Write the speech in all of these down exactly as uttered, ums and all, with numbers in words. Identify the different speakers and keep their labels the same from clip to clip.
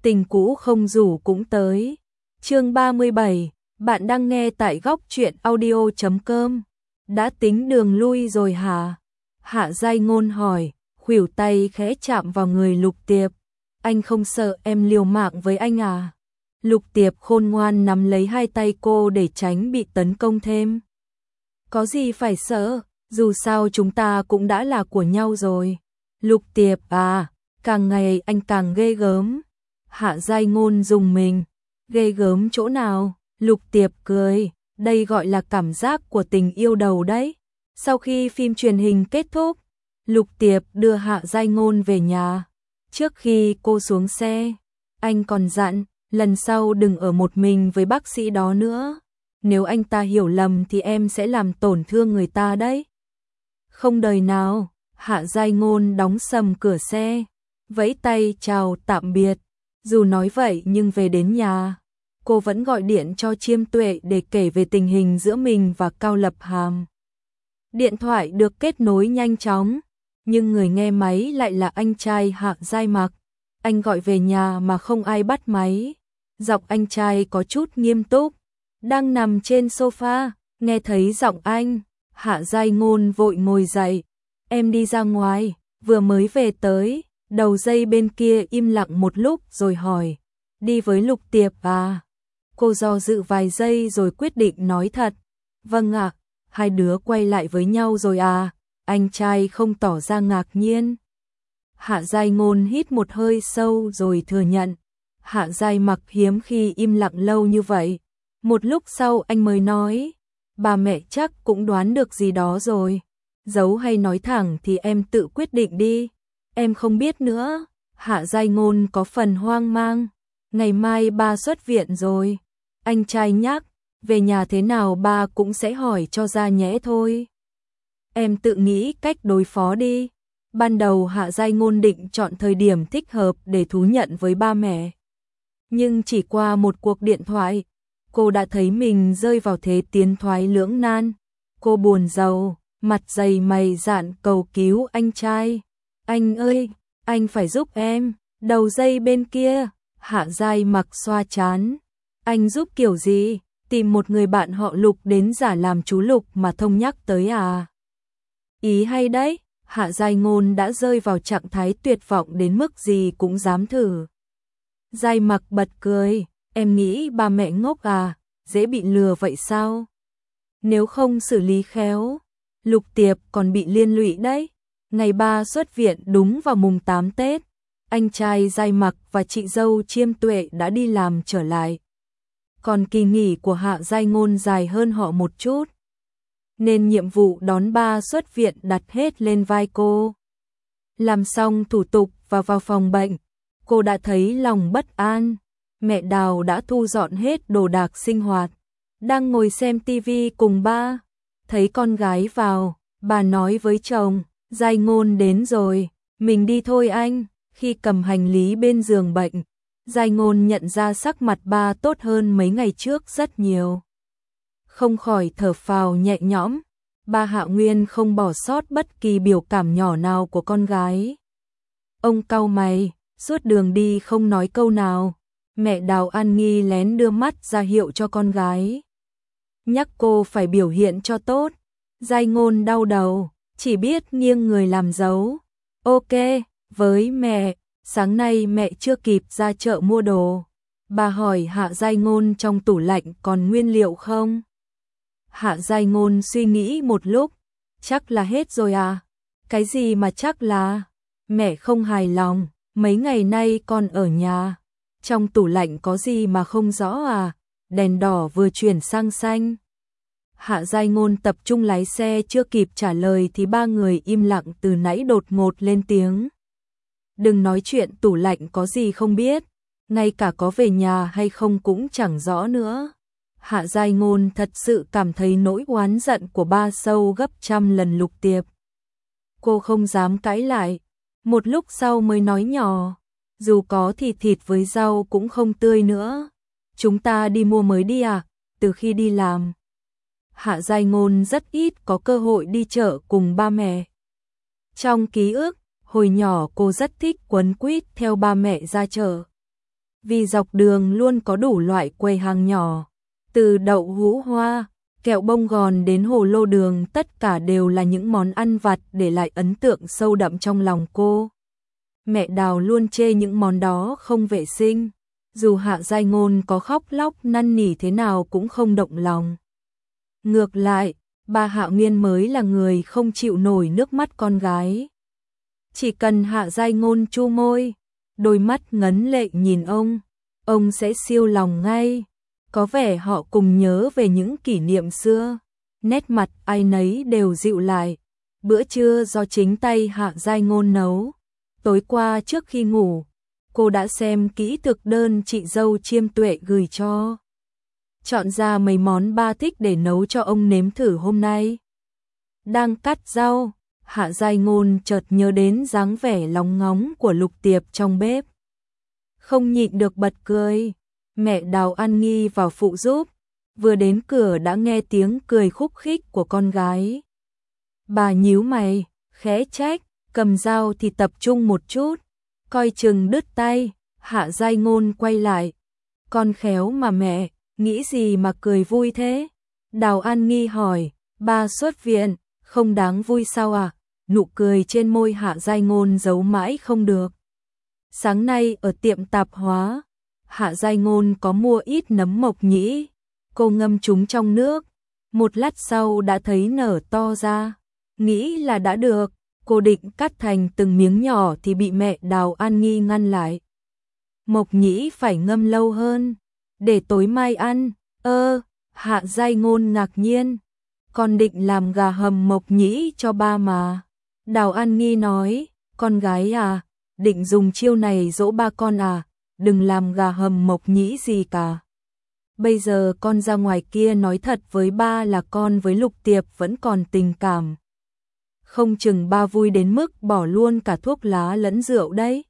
Speaker 1: tình cũ không rủ cũng tới. Chương ba mươi bảy, bạn đang nghe tại góc truyện audio chấm com. Đã tính đường lui rồi hả? Hạ Giai Ngôn hỏi, khuỷu tay khẽ chạm vào người Lục Tiệp. Anh không sợ em liều mạng với anh à? Lục Tiệp khôn ngoan nắm lấy hai tay cô để tránh bị tấn công thêm. Có gì phải sợ, dù sao chúng ta cũng đã là của nhau rồi. Lục Tiệp à, càng ngày anh càng ghê gớm. Hạ Giai Ngôn dùng mình. Ghê gớm chỗ nào? Lục Tiệp cười, đây gọi là cảm giác của tình yêu đầu đấy. Sau khi phim truyền hình kết thúc, Lục Tiệp đưa Hạ Giai Ngôn về nhà. Trước khi cô xuống xe, anh còn dặn, lần sau đừng ở một mình với bác sĩ đó nữa. Nếu anh ta hiểu lầm thì em sẽ làm tổn thương người ta đấy. Không đời nào. Hạ Giai Ngôn đóng sầm cửa xe, vẫy tay chào tạm biệt. Dù nói vậy nhưng về đến nhà, cô vẫn gọi điện cho Chiêm Tuệ để kể về tình hình giữa mình và Cao Lập Hàm. Điện thoại được kết nối nhanh chóng, nhưng người nghe máy lại là anh trai Hạ Giai Mặc. Anh gọi về nhà mà không ai bắt máy. Giọng anh trai có chút nghiêm túc, đang nằm trên sofa, nghe thấy giọng anh, Hạ Giai Ngôn vội ngồi dậy. Em đi ra ngoài, vừa mới về tới. Đầu dây bên kia im lặng một lúc rồi hỏi, đi với Lục Tiệp à? Cô do dự vài giây rồi quyết định nói thật. Vâng ạ, hai đứa quay lại với nhau rồi à? Anh trai không tỏ ra ngạc nhiên. Hạ Giai Ngôn hít một hơi sâu rồi thừa nhận. Hạ Giai Mặc hiếm khi im lặng lâu như vậy. Một lúc sau anh mới nói, bà mẹ chắc cũng đoán được gì đó rồi. Giấu hay nói thẳng thì em tự quyết định đi. Em không biết nữa. Hạ Giai Ngôn có phần hoang mang. Ngày mai ba xuất viện rồi. Anh trai nhắc, về nhà thế nào ba cũng sẽ hỏi cho ra nhẽ thôi. Em tự nghĩ cách đối phó đi. Ban đầu Hạ Giai Ngôn định chọn thời điểm thích hợp để thú nhận với ba mẹ. Nhưng chỉ qua một cuộc điện thoại, cô đã thấy mình rơi vào thế tiến thoái lưỡng nan. Cô buồn rầu, mặt dày mày dạn cầu cứu anh trai. Anh ơi, anh phải giúp em. Đầu dây bên kia, Hạ Giai Mặc xoa chán. Anh giúp kiểu gì? Tìm một người bạn họ Lục đến giả làm chú Lục mà thông nhắc tới à? Ý hay đấy, Hạ Giai Ngôn đã rơi vào trạng thái tuyệt vọng đến mức gì cũng dám thử. Giai Mặc bật cười, em nghĩ ba mẹ ngốc à, dễ bị lừa vậy sao? Nếu không xử lý khéo, Lục Tiệp còn bị liên lụy đấy. Ngày ba xuất viện đúng vào mùng tám Tết, anh trai Giai Mặc và chị dâu Chiêm Tuệ đã đi làm trở lại. Còn kỳ nghỉ của Hạ Giai Ngôn dài hơn họ một chút, nên nhiệm vụ đón ba xuất viện đặt hết lên vai cô. Làm xong thủ tục và vào phòng bệnh, cô đã thấy lòng bất an. Mẹ Đào đã thu dọn hết đồ đạc sinh hoạt, đang ngồi xem tivi cùng ba. Thấy con gái vào, bà nói với chồng, Giai Ngôn đến rồi, mình đi thôi anh. Khi cầm hành lý bên giường bệnh, Giai Ngôn nhận ra sắc mặt ba tốt hơn mấy ngày trước rất nhiều. Không khỏi thở phào nhẹ nhõm, ba Hạ Nguyên không bỏ sót bất kỳ biểu cảm nhỏ nào của con gái. Ông cau mày, suốt đường đi không nói câu nào. Mẹ Đào An Nghi lén đưa mắt ra hiệu cho con gái, nhắc cô phải biểu hiện cho tốt. Giai Ngôn đau đầu, chỉ biết nghiêng người làm dấu. Ok, với mẹ, sáng nay mẹ chưa kịp ra chợ mua đồ. Bà hỏi Hạ Giai Ngôn trong tủ lạnh còn nguyên liệu không? Hạ Giai Ngôn suy nghĩ một lúc, chắc là hết rồi à? Cái gì mà chắc là? Mẹ không hài lòng, mấy ngày nay con ở nhà. Trong tủ lạnh có gì mà không rõ à? Đèn đỏ vừa chuyển sang xanh. Hạ Giai Ngôn tập trung lái xe, chưa kịp trả lời thì ba người im lặng từ nãy đột ngột lên tiếng. Đừng nói chuyện tủ lạnh có gì không biết, ngay cả có về nhà hay không cũng chẳng rõ nữa. Hạ Giai Ngôn thật sự cảm thấy nỗi oán giận của ba sâu gấp trăm lần Lục Tiệp. Cô không dám cãi lại, một lúc sau mới nói nhỏ, dù có thì thịt với rau cũng không tươi nữa. Chúng ta đi mua mới đi à? Từ khi đi làm, Hạ Giai Ngôn rất ít có cơ hội đi chợ cùng ba mẹ. Trong ký ức, hồi nhỏ cô rất thích quấn quýt theo ba mẹ ra chợ. Vì dọc đường luôn có đủ loại quầy hàng nhỏ, từ đậu hũ hoa, kẹo bông gòn đến hồ lô đường, tất cả đều là những món ăn vặt để lại ấn tượng sâu đậm trong lòng cô. Mẹ Đào luôn chê những món đó không vệ sinh, dù Hạ Giai Ngôn có khóc lóc năn nỉ thế nào cũng không động lòng. Ngược lại, bà Hạ Nguyên mới là người không chịu nổi nước mắt con gái. Chỉ cần Hạ Giai Ngôn chu môi, đôi mắt ngấn lệ nhìn ông, ông sẽ siêu lòng ngay. Có vẻ họ cùng nhớ về những kỷ niệm xưa, nét mặt ai nấy đều dịu lại. Bữa trưa do chính tay Hạ Giai Ngôn nấu. Tối qua trước khi ngủ, cô đã xem kỹ thực đơn chị dâu Chiêm Tuệ gửi cho. Chọn ra mấy món ba thích để nấu cho ông nếm thử hôm nay. Đang cắt rau, Hạ Giai Ngôn chợt nhớ đến dáng vẻ lóng ngóng của Lục Tiệp trong bếp. Không nhịn được bật cười. Mẹ Đào An Nghi vào phụ giúp, vừa đến cửa đã nghe tiếng cười khúc khích của con gái. Bà nhíu mày, khẽ trách, cầm dao thì tập trung một chút, coi chừng đứt tay. Hạ Giai Ngôn quay lại, con khéo mà mẹ, nghĩ gì mà cười vui thế? Đào An Nghi hỏi, ba xuất viện, không đáng vui sao à? Nụ cười trên môi Hạ Giai Ngôn giấu mãi không được. Sáng nay ở tiệm tạp hóa, Hạ Giai Ngôn có mua ít nấm mộc nhĩ, cô ngâm chúng trong nước, một lát sau đã thấy nở to ra, nghĩ là đã được, cô định cắt thành từng miếng nhỏ thì bị mẹ Đào An Nghi ngăn lại. Mộc nhĩ phải ngâm lâu hơn, để tối mai ăn. Ơ, Hạ Giai Ngôn ngạc nhiên, con định làm gà hầm mộc nhĩ cho ba mà. Đào An Nghi nói, con gái à, định dùng chiêu này dỗ ba con à? Đừng làm gà hầm mộc nhĩ gì cả. Bây giờ con ra ngoài kia nói thật với ba là con với Lục Tiệp vẫn còn tình cảm. Không chừng ba vui đến mức bỏ luôn cả thuốc lá lẫn rượu đấy.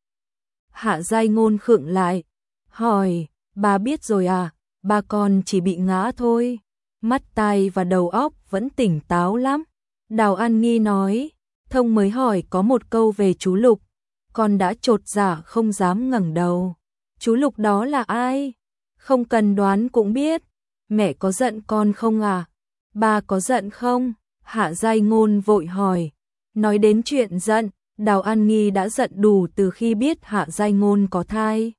Speaker 1: Hạ Giai Ngôn khựng lại, hỏi, ba biết rồi à? Ba con chỉ bị ngã thôi, mắt tai và đầu óc vẫn tỉnh táo lắm. Đào An Nghi nói, Thông mới hỏi có một câu về chú Lục, con đã chột dạ không dám ngẩng đầu. Chú Lục đó là ai? Không cần đoán cũng biết. Mẹ có giận con không à? Ba có giận không? Hạ Giai Ngôn vội hỏi. Nói đến chuyện giận, Đào An Nghi đã giận đủ từ khi biết Hạ Giai Ngôn có thai.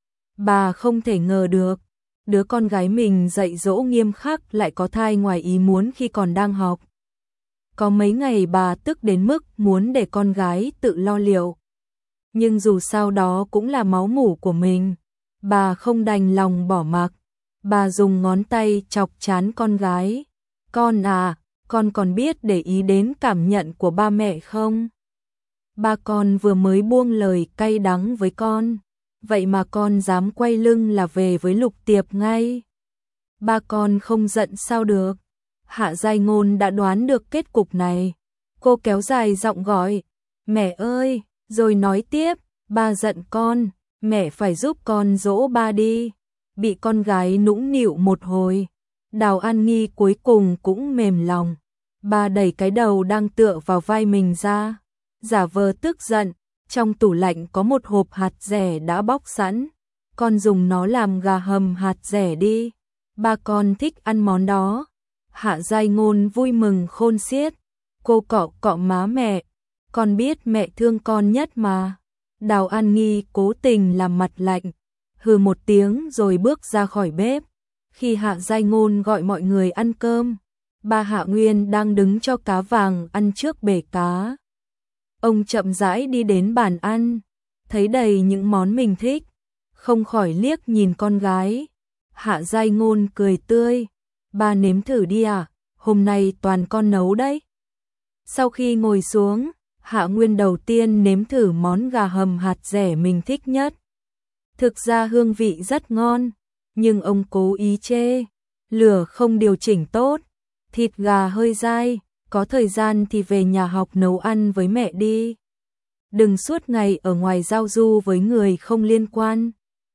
Speaker 1: Bà không thể ngờ được, đứa con gái mình dạy dỗ nghiêm khắc lại có thai ngoài ý muốn khi còn đang học. Có mấy ngày bà tức đến mức muốn để con gái tự lo liệu. Nhưng dù sao đó cũng là máu mủ của mình, bà không đành lòng bỏ mặc. Bà dùng ngón tay chọc trán con gái. Con à, con còn biết để ý đến cảm nhận của ba mẹ không? Ba con vừa mới buông lời cay đắng với con, vậy mà con dám quay lưng là về với Lục Tiệp ngay. Ba con không giận sao được? Hạ Giai Ngôn đã đoán được kết cục này. Cô kéo dài giọng gọi, mẹ ơi, rồi nói tiếp, ba giận con, mẹ phải giúp con dỗ ba đi. Bị con gái nũng nịu một hồi, Đào An Nghi cuối cùng cũng mềm lòng. Ba đẩy cái đầu đang tựa vào vai mình ra, giả vờ tức giận. Trong tủ lạnh có một hộp hạt dẻ đã bóc sẵn, con dùng nó làm gà hầm hạt dẻ đi. Ba con thích ăn món đó. Hạ Giai Ngôn vui mừng khôn xiết. Cô cọ cọ má mẹ, con biết mẹ thương con nhất mà. Đào An Nghi cố tình làm mặt lạnh, hừ một tiếng rồi bước ra khỏi bếp. Khi Hạ Giai Ngôn gọi mọi người ăn cơm, ba Hạ Nguyên đang đứng cho cá vàng ăn trước bể cá. Ông chậm rãi đi đến bàn ăn, thấy đầy những món mình thích, không khỏi liếc nhìn con gái. Hạ Giai Ngôn cười tươi, ba nếm thử đi à, hôm nay toàn con nấu đấy. Sau khi ngồi xuống, Hạ Nguyên đầu tiên nếm thử món gà hầm hạt dẻ mình thích nhất. Thực ra hương vị rất ngon, nhưng ông cố ý chê, lửa không điều chỉnh tốt, thịt gà hơi dai, có thời gian thì về nhà học nấu ăn với mẹ đi. Đừng suốt ngày ở ngoài giao du với người không liên quan.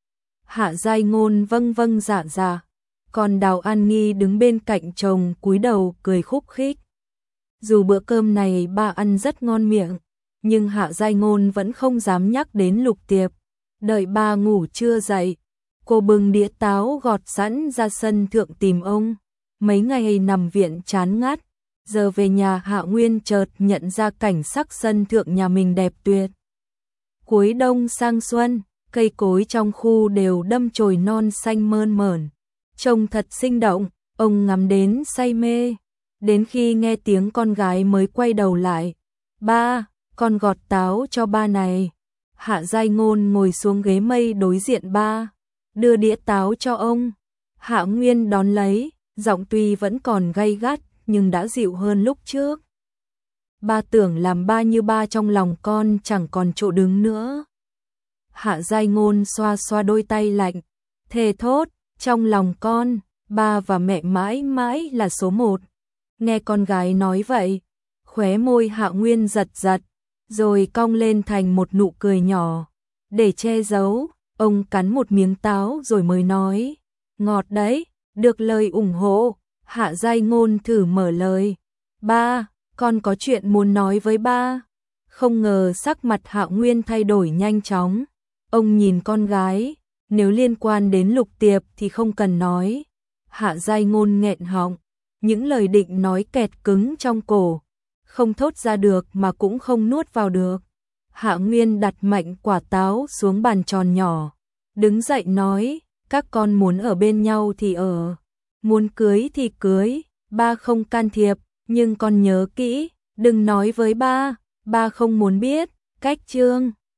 Speaker 1: Hạ Giai Ngôn vâng vâng dạ dạ, còn Đào An Nghi đứng bên cạnh chồng cúi đầu cười khúc khích. Dù bữa cơm này ba ăn rất ngon miệng, nhưng Hạ Giai Ngôn vẫn không dám nhắc đến Lục Tiệp. Đợi ba ngủ chưa dậy, cô bưng đĩa táo gọt sẵn ra sân thượng tìm ông. Mấy ngày nằm viện chán ngắt, giờ về nhà Hạ Nguyên chợt nhận ra cảnh sắc sân thượng nhà mình đẹp tuyệt. Cuối đông sang xuân, cây cối trong khu đều đâm chồi non xanh mơn mởn, trông thật sinh động, ông ngắm đến say mê. Đến khi nghe tiếng con gái mới quay đầu lại. Ba, con gọt táo cho ba này. Hạ Giai Ngôn ngồi xuống ghế mây đối diện ba, đưa đĩa táo cho ông. Hạ Nguyên đón lấy, giọng tuy vẫn còn gay gắt nhưng đã dịu hơn lúc trước. Ba tưởng làm ba như ba trong lòng con chẳng còn chỗ đứng nữa. Hạ Giai Ngôn xoa xoa đôi tay lạnh, thề thốt, trong lòng con, ba và mẹ mãi mãi là số một. Nghe con gái nói vậy, khóe môi Hạ Nguyên giật giật, rồi cong lên thành một nụ cười nhỏ. Để che giấu, ông cắn một miếng táo rồi mới nói, ngọt đấy, được lời ủng hộ. Hạ Giai Ngôn thử mở lời, ba, con có chuyện muốn nói với ba. Không ngờ sắc mặt Hạ Nguyên thay đổi nhanh chóng. Ông nhìn con gái, nếu liên quan đến Lục Tiệp thì không cần nói. Hạ Giai Ngôn nghẹn họng, những lời định nói kẹt cứng trong cổ, không thốt ra được mà cũng không nuốt vào được. Hạ Nguyên đặt mạnh quả táo xuống bàn tròn nhỏ, đứng dậy nói, các con muốn ở bên nhau thì ở, muốn cưới thì cưới, ba không can thiệp, nhưng con nhớ kỹ, đừng nói với ba, ba không muốn biết. Cách chương